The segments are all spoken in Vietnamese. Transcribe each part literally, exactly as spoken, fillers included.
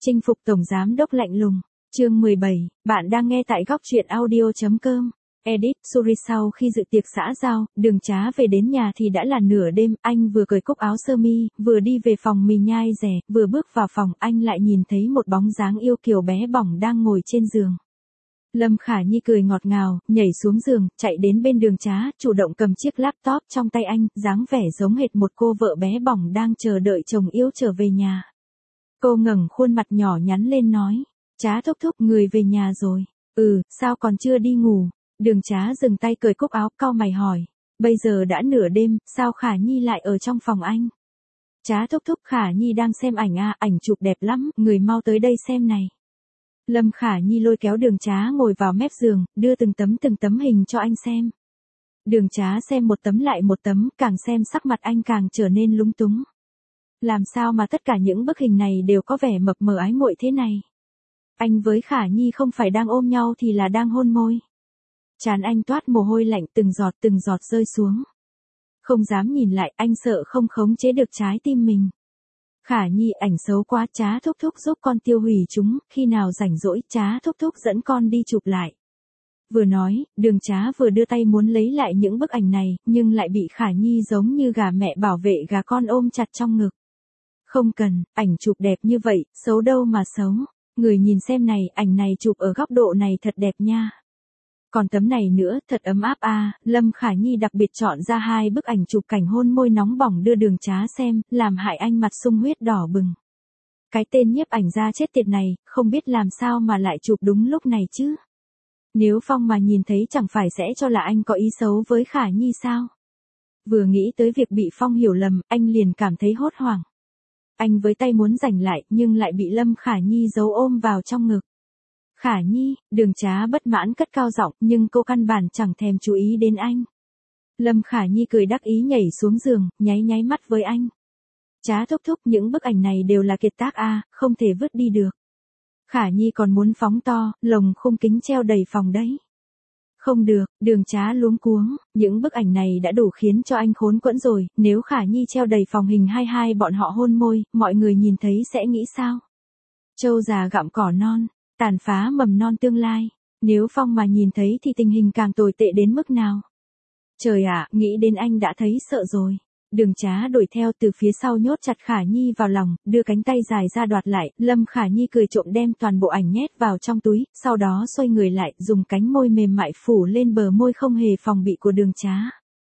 Chinh phục tổng giám đốc lạnh lùng. Chương mười bảy, bạn đang nghe tại góc truyện audio chấm com. Edit, Suri sau khi dự tiệc xã giao, Đường Trá về đến nhà thì đã là nửa đêm, anh vừa cởi cúc áo sơ mi, vừa đi về phòng mì nhai rẻ, vừa bước vào phòng, anh lại nhìn thấy một bóng dáng yêu kiều bé bỏng đang ngồi trên giường. Lâm Khả Nhi cười ngọt ngào, nhảy xuống giường, chạy đến bên Đường Trá, chủ động cầm chiếc laptop trong tay anh, dáng vẻ giống hệt một cô vợ bé bỏng đang chờ đợi chồng yêu trở về nhà. Cô ngẩng khuôn mặt nhỏ nhắn lên nói, Trá thúc thúc, người về nhà rồi. Ừ, sao còn chưa đi ngủ? Đường Trá dừng tay cởi cúc áo, cau mày hỏi, bây giờ đã nửa đêm, sao Khả Nhi lại ở trong phòng anh? Trá thúc thúc, Khả Nhi đang xem ảnh à, ảnh chụp đẹp lắm, người mau tới đây xem này. Lâm Khả Nhi lôi kéo Đường Trá ngồi vào mép giường, đưa từng tấm từng tấm hình cho anh xem. Đường Trá xem một tấm lại một tấm, càng xem sắc mặt anh càng trở nên lúng túng. Làm sao mà tất cả những bức hình này đều có vẻ mập mờ ái muội thế này? Anh với Khả Nhi không phải đang ôm nhau thì là đang hôn môi. Trán anh toát mồ hôi lạnh, từng giọt từng giọt rơi xuống. Không dám nhìn lại, anh sợ không khống chế được trái tim mình. Khả Nhi, ảnh xấu quá, Trá thúc thúc giúp con tiêu hủy chúng, khi nào rảnh rỗi, Trá thúc thúc dẫn con đi chụp lại. Vừa nói, Đường Trá vừa đưa tay muốn lấy lại những bức ảnh này, nhưng lại bị Khả Nhi giống như gà mẹ bảo vệ gà con ôm chặt trong ngực. Không cần, ảnh chụp đẹp như vậy, xấu đâu mà xấu. Người nhìn xem này, ảnh này chụp ở góc độ này thật đẹp nha. Còn tấm này nữa, thật ấm áp à, Lâm Khả Nhi đặc biệt chọn ra hai bức ảnh chụp cảnh hôn môi nóng bỏng đưa Đường Trá xem, làm hại anh mặt sung huyết đỏ bừng. Cái tên nhiếp ảnh gia chết tiệt này, không biết làm sao mà lại chụp đúng lúc này chứ. Nếu Phong mà nhìn thấy chẳng phải sẽ cho là anh có ý xấu với Khả Nhi sao? Vừa nghĩ tới việc bị Phong hiểu lầm, anh liền cảm thấy hốt hoảng. Anh với tay muốn giành lại, nhưng lại bị Lâm Khả Nhi giấu ôm vào trong ngực. Khả Nhi, Đường Trá bất mãn cất cao giọng, nhưng cô căn bản chẳng thèm chú ý đến anh. Lâm Khả Nhi cười đắc ý nhảy xuống giường, nháy nháy mắt với anh. Trá thúc thúc, những bức ảnh này đều là kiệt tác a, không thể vứt đi được. Khả Nhi còn muốn phóng to, lồng khung kính treo đầy phòng đấy. Không được, Đường Trá luống cuống, những bức ảnh này đã đủ khiến cho anh khốn quẫn rồi, nếu Khả Nhi treo đầy phòng hình hai hai bọn họ hôn môi, mọi người nhìn thấy sẽ nghĩ sao? Trâu già gặm cỏ non, tàn phá mầm non tương lai, nếu Phong mà nhìn thấy thì tình hình càng tồi tệ đến mức nào? Trời ạ, nghĩ đến anh đã thấy sợ rồi. Đường Trá đuổi theo từ phía sau nhốt chặt Khả Nhi vào lòng, đưa cánh tay dài ra đoạt lại, Lâm Khả Nhi cười trộm đem toàn bộ ảnh nhét vào trong túi, sau đó xoay người lại, dùng cánh môi mềm mại phủ lên bờ môi không hề phòng bị của Đường Trá.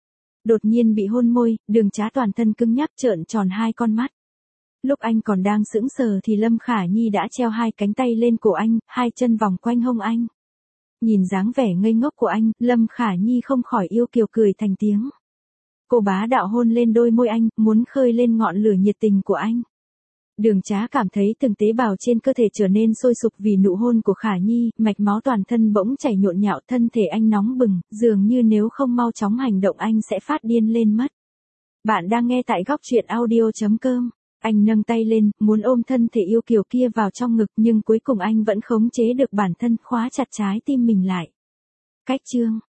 Đột nhiên bị hôn môi, Đường Trá toàn thân cứng nhắc trợn tròn hai con mắt. Lúc anh còn đang sững sờ thì Lâm Khả Nhi đã treo hai cánh tay lên cổ anh, hai chân vòng quanh hông anh. Nhìn dáng vẻ ngây ngốc của anh, Lâm Khả Nhi không khỏi yêu kiều cười thành tiếng. Cô bá đạo hôn lên đôi môi anh, muốn khơi lên ngọn lửa nhiệt tình của anh. Đường Trá cảm thấy từng tế bào trên cơ thể trở nên sôi sục vì nụ hôn của Khả Nhi, mạch máu toàn thân bỗng chảy nhộn nhạo, thân thể anh nóng bừng, dường như nếu không mau chóng hành động anh sẽ phát điên lên mất. Bạn đang nghe tại góc truyện audio chấm com. Anh nâng tay lên, muốn ôm thân thể yêu kiều kia vào trong ngực, nhưng cuối cùng anh vẫn khống chế được bản thân, khóa chặt trái tim mình lại. Cách chương